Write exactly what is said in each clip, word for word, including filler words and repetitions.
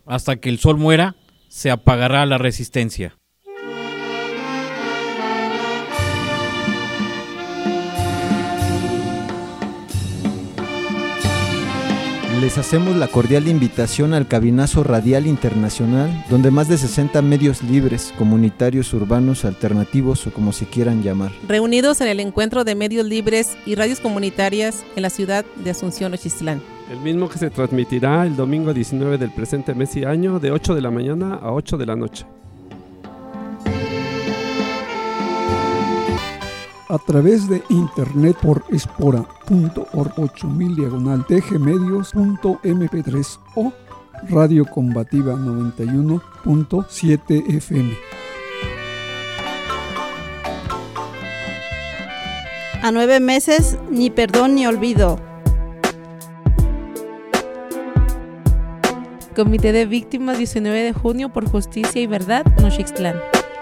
Hasta que el sol muera, se apagará la resistencia. Les hacemos la cordial invitación al Cabinazo Radial Internacional, donde más de sesenta medios libres, comunitarios, urbanos, alternativos o como se quieran llamar, reunidos en el encuentro de medios libres y radios comunitarias en la ciudad de Asunción, Nochistlán. El mismo que se transmitirá el domingo diecinueve del presente mes y año de ocho de la mañana a ocho de la noche. A través de internet por espora punto org ocho mil diagonal tgmedios punto eme pe tres o Radio Combativa noventa y uno punto siete efe eme. A nueve meses, ni perdón ni olvido. Comité de Víctimas, diecinueve de junio, por Justicia y Verdad, Nochistlán.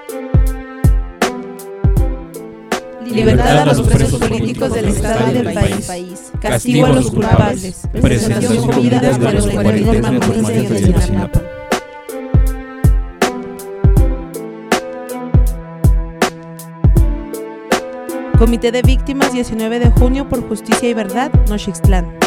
Libertad a los presos políticos del Estado y del país. Castigo a los culpables. Presentación subida de los cuarenta y dos de Ayotzinapa. Comité de Víctimas, diecinueve de junio, por Justicia y Verdad, Nochistlán.